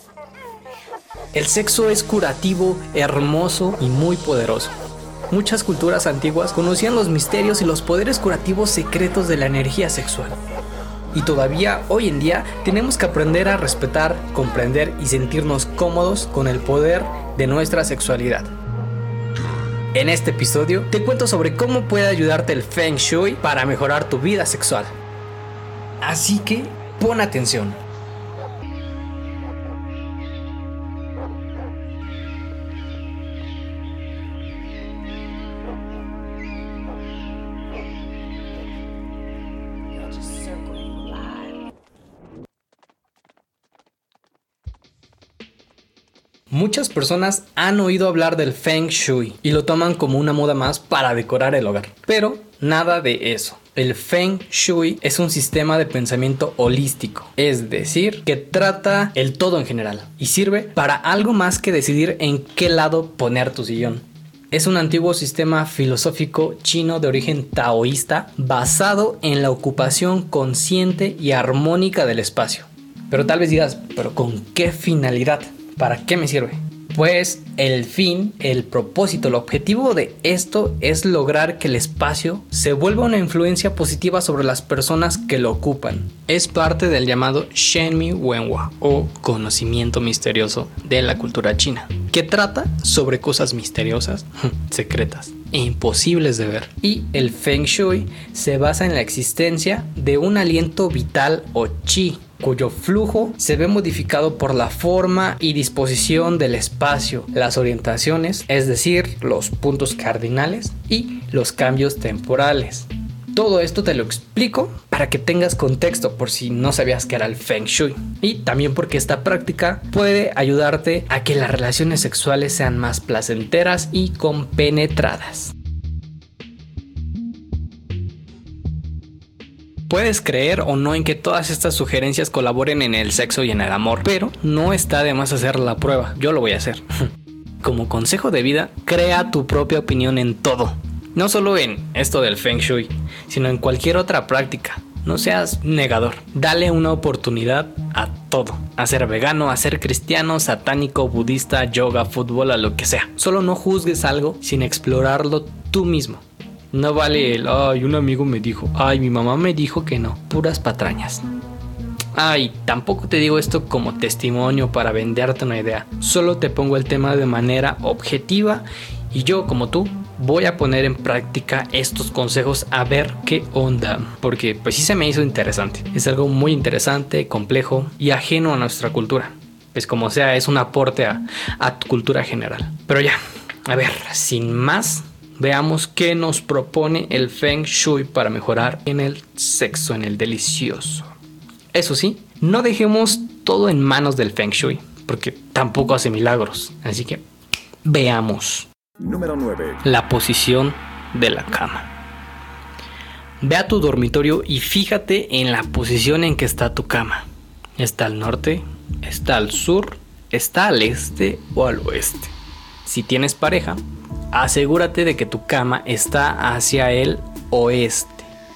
El sexo es curativo, hermoso y muy poderoso. Muchas culturas antiguas conocían los misterios y los poderes curativos secretos de la energía sexual. Y todavía hoy en día tenemos que aprender a respetar, comprender y sentirnos cómodos con el poder de nuestra sexualidad. En este episodio te cuento sobre cómo puede ayudarte el Feng Shui para mejorar tu vida sexual. Así que pon atención. Muchas personas han oído hablar del Feng Shui y lo toman como una moda más para decorar el hogar, pero nada de eso. El Feng Shui es un sistema de pensamiento holístico, es decir, que trata el todo en general y sirve para algo más que decidir en qué lado poner tu sillón. Es un antiguo sistema filosófico chino de origen taoísta basado en la ocupación consciente y armónica del espacio. Pero tal vez digas, ¿pero con qué finalidad? ¿Para qué me sirve? Pues el propósito, el objetivo de esto es lograr que el espacio se vuelva una influencia positiva sobre las personas que lo ocupan. Es parte del llamado Shenmi Wenhua o conocimiento misterioso de la cultura china, que trata sobre cosas misteriosas, secretas e imposibles de ver. Y el Feng Shui se basa en la existencia de un aliento vital o chi, cuyo flujo se ve modificado por la forma y disposición del espacio, las orientaciones, es decir, los puntos cardinales y los cambios temporales. Todo esto te lo explico para que tengas contexto por si no sabías que era el Feng Shui. Y también porque esta práctica puede ayudarte a que las relaciones sexuales sean más placenteras y compenetradas. Puedes creer o no en que todas estas sugerencias colaboren en el sexo y en el amor, pero no está de más hacer la prueba. Yo lo voy a hacer. Como consejo de vida, crea tu propia opinión en todo. No solo en esto del Feng Shui, sino en cualquier otra práctica. No seas negador. Dale una oportunidad a todo. A ser vegano, a ser cristiano, satánico, budista, yoga, fútbol, a lo que sea. Solo no juzgues algo sin explorarlo tú mismo. No vale el, ay, un amigo me dijo, ay, mi mamá me dijo que no. Puras patrañas. Ay, tampoco te digo esto como testimonio para venderte una idea. Solo te pongo el tema de manera objetiva y yo, como tú, voy a poner en práctica estos consejos a ver qué onda. Porque pues sí se me hizo interesante. Es algo muy interesante, complejo y ajeno a nuestra cultura. Pues como sea, es un aporte a tu cultura general. Pero ya, a ver, sin más, veamos qué nos propone el Feng Shui para mejorar en el sexo, en el delicioso. Eso sí, no dejemos todo en manos del Feng Shui, porque tampoco hace milagros. Así que veamos. Número 9. La posición de la cama. Ve a tu dormitorio y fíjate en la posición en que está tu cama. ¿Está al norte? ¿Está al sur? ¿Está al este o al oeste? Si tienes pareja, asegúrate de que tu cama está hacia el oeste,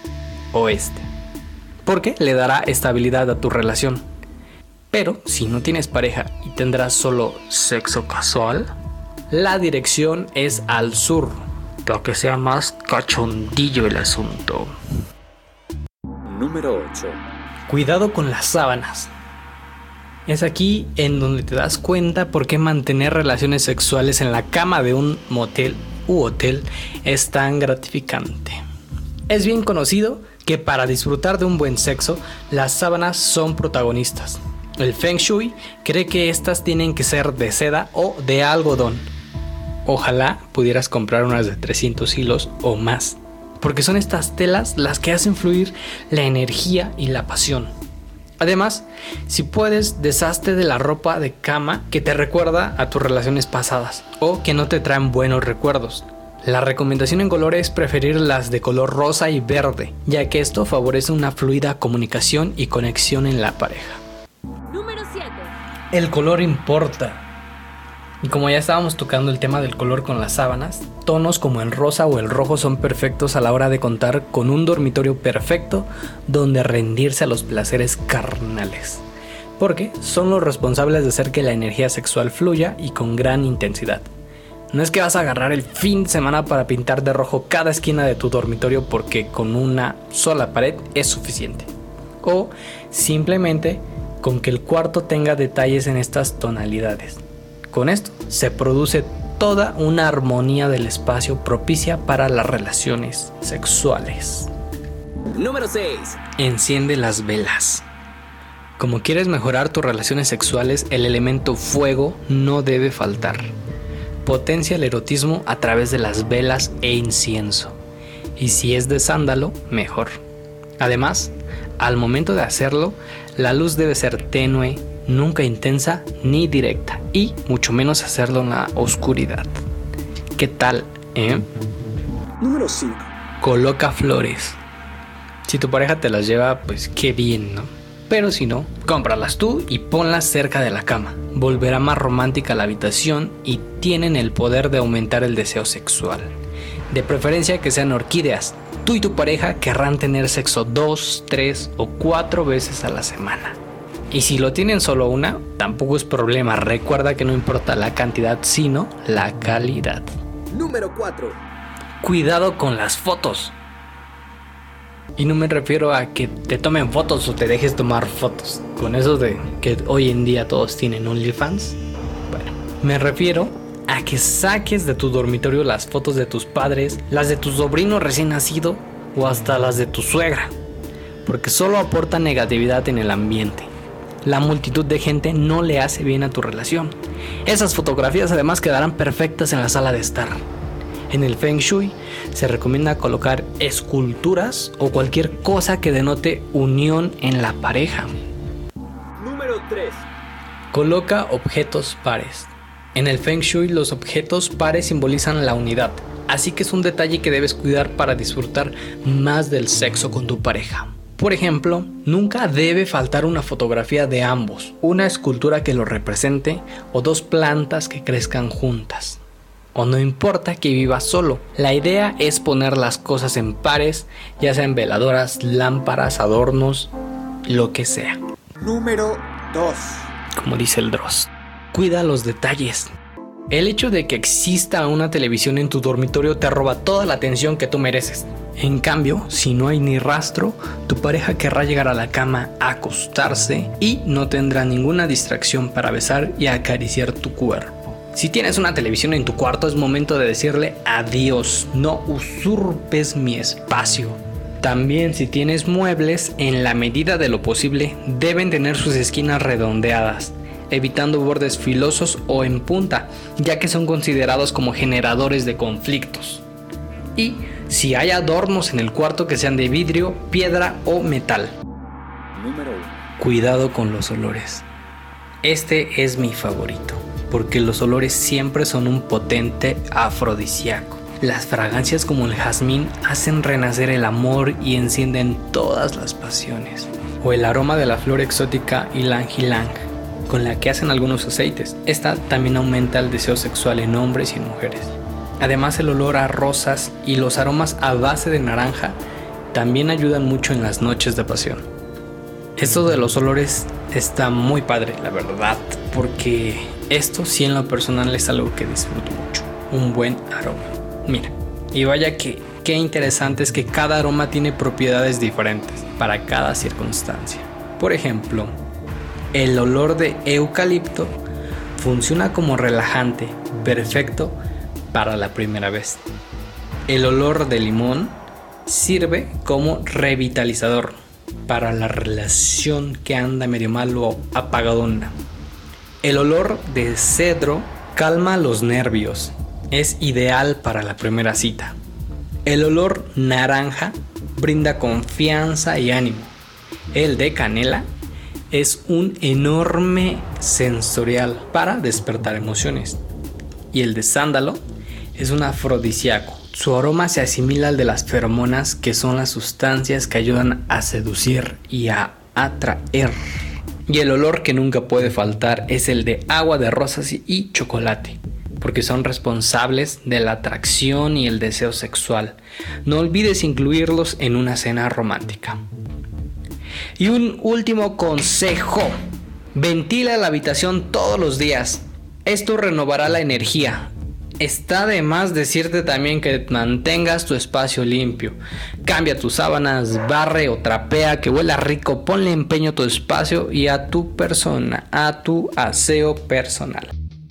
porque le dará estabilidad a tu relación. Pero si no tienes pareja y tendrás solo sexo casual, la dirección es al sur, para que sea más cachondillo el asunto. Número 8. Cuidado con las sábanas. Es aquí en donde te das cuenta por qué mantener relaciones sexuales en la cama de un motel u hotel es tan gratificante. Es bien conocido que para disfrutar de un buen sexo, las sábanas son protagonistas. El Feng Shui cree que estas tienen que ser de seda o de algodón. Ojalá pudieras comprar unas de 300 hilos o más, porque son estas telas las que hacen fluir la energía y la pasión. Además, si puedes, deshazte de la ropa de cama que te recuerda a tus relaciones pasadas o que no te traen buenos recuerdos. La recomendación en color es preferir las de color rosa y verde, ya que esto favorece una fluida comunicación y conexión en la pareja. Número 7. El color importa. Y como ya estábamos tocando el tema del color con las sábanas, tonos como el rosa o el rojo son perfectos a la hora de contar con un dormitorio perfecto donde rendirse a los placeres carnales. porque son los responsables de hacer que la energía sexual fluya y con gran intensidad. No es que vas a agarrar el fin de semana para pintar de rojo cada esquina de tu dormitorio porque con una sola pared es suficiente. O simplemente con que el cuarto tenga detalles en estas tonalidades. Con esto se produce toda una armonía del espacio propicia para las relaciones sexuales. Número 6. Enciende las velas. Como quieres mejorar tus relaciones sexuales, el elemento fuego no debe faltar. Potencia el erotismo a través de las velas e incienso. Y si es de sándalo, mejor. Además, al momento de hacerlo, la luz debe ser tenue, nunca intensa ni directa, y mucho menos hacerlo en la oscuridad. ¿Qué tal, Número 5. Coloca flores. Si tu pareja te las lleva, pues qué bien, ¿no? Pero si no, cómpralas tú y ponlas cerca de la cama. Volverá más romántica la habitación y tienen el poder de aumentar el deseo sexual. De preferencia que sean orquídeas. Tú y tu pareja querrán tener sexo 2, 3 o 4 veces a la semana. Y si lo tienen solo una, tampoco es problema. Recuerda que no importa la cantidad, sino la calidad. Número 4. Cuidado con las fotos. Y no me refiero a que te tomen fotos o te dejes tomar fotos. Con eso de que hoy en día todos tienen OnlyFans. Bueno, me refiero a que saques de tu dormitorio las fotos de tus padres, las de tu sobrino recién nacido o hasta las de tu suegra. Porque solo aporta negatividad en el ambiente. La multitud de gente no le hace bien a tu relación. Esas fotografías además quedarán perfectas en la sala de estar. En el Feng Shui se recomienda colocar esculturas o cualquier cosa que denote unión en la pareja. Número 3. Coloca objetos pares. En el Feng Shui los objetos pares simbolizan la unidad, así que es un detalle que debes cuidar para disfrutar más del sexo con tu pareja. Por ejemplo, nunca debe faltar una fotografía de ambos, una escultura que lo represente o 2 plantas que crezcan juntas. O no importa que vivas solo, la idea es poner las cosas en pares, ya sean veladoras, lámparas, adornos, lo que sea. Número 2. Como dice el Dross, cuida los detalles. El hecho de que exista una televisión en tu dormitorio te roba toda la atención que tú mereces. En cambio, si no hay ni rastro, tu pareja querrá llegar a la cama, acostarse y no tendrá ninguna distracción para besar y acariciar tu cuerpo. Si tienes una televisión en tu cuarto, es momento de decirle adiós, no usurpes mi espacio. También si tienes muebles, en la medida de lo posible, deben tener sus esquinas redondeadas, evitando bordes filosos o en punta, ya que son considerados como generadores de conflictos. Y si hay adornos en el cuarto, que sean de vidrio, piedra o metal. Número 1. Cuidado con los olores. Este es mi favorito, porque los olores siempre son un potente afrodisíaco. Las fragancias como el jazmín hacen renacer el amor y encienden todas las pasiones. O el aroma de la flor exótica ylang ylang, con la que hacen algunos aceites. Esta también aumenta el deseo sexual en hombres y en mujeres. Además, el olor a rosas y los aromas a base de naranja también ayudan mucho en las noches de pasión. Esto de los olores está muy padre, la verdad, porque esto sí en lo personal es algo que disfruto mucho. Un buen aroma. Mira, y vaya que qué interesante es que cada aroma tiene propiedades diferentes para cada circunstancia. Por ejemplo, el olor de eucalipto funciona como relajante, perfecto para la primera vez. El olor de limón sirve como revitalizador para la relación que anda medio mal o apagadona. El olor de cedro calma los nervios, es ideal para la primera cita. El olor naranja brinda confianza y ánimo. El de canela es un enorme sensorial para despertar emociones. Y el de sándalo es un afrodisíaco. Su aroma se asimila al de las feromonas, que son las sustancias que ayudan a seducir y a atraer. Y el olor que nunca puede faltar es el de agua de rosas y chocolate, porque son responsables de la atracción y el deseo sexual. No olvides incluirlos en una cena romántica. Y un último consejo: Ventila la habitación todos los días. Esto renovará la energía. Está de más decirte también que mantengas tu espacio limpio. Cambia tus sábanas, barre o trapea, que huela rico. Ponle empeño a tu espacio y a tu persona, a tu aseo personal.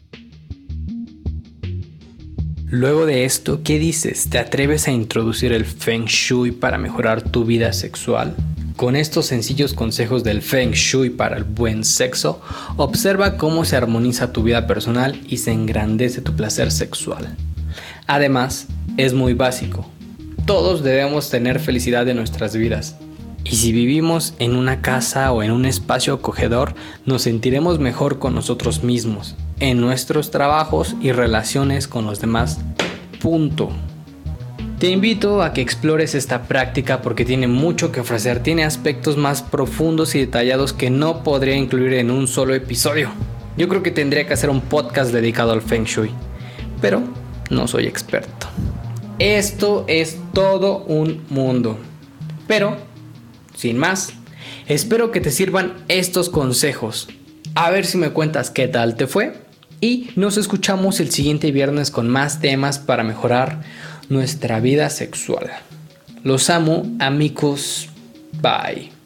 Luego de esto, ¿qué dices? ¿Te atreves a introducir el Feng Shui para mejorar tu vida sexual? Con estos sencillos consejos del Feng Shui para el buen sexo, observa cómo se armoniza tu vida personal y se engrandece tu placer sexual. Además, es muy básico. Todos debemos tener felicidad en nuestras vidas. Y si vivimos en una casa o en un espacio acogedor, nos sentiremos mejor con nosotros mismos, en nuestros trabajos y relaciones con los demás. Punto. Te invito a que explores esta práctica porque tiene mucho que ofrecer, tiene aspectos más profundos y detallados que no podría incluir en un solo episodio. Yo creo que tendría que hacer un podcast dedicado al Feng Shui, pero no soy experto. Esto es todo un mundo. Pero, sin más, espero que te sirvan estos consejos. A ver si me cuentas qué tal te fue. Y nos escuchamos el siguiente viernes con más temas para mejorar nuestra vida sexual. Los amo, amigos. Bye.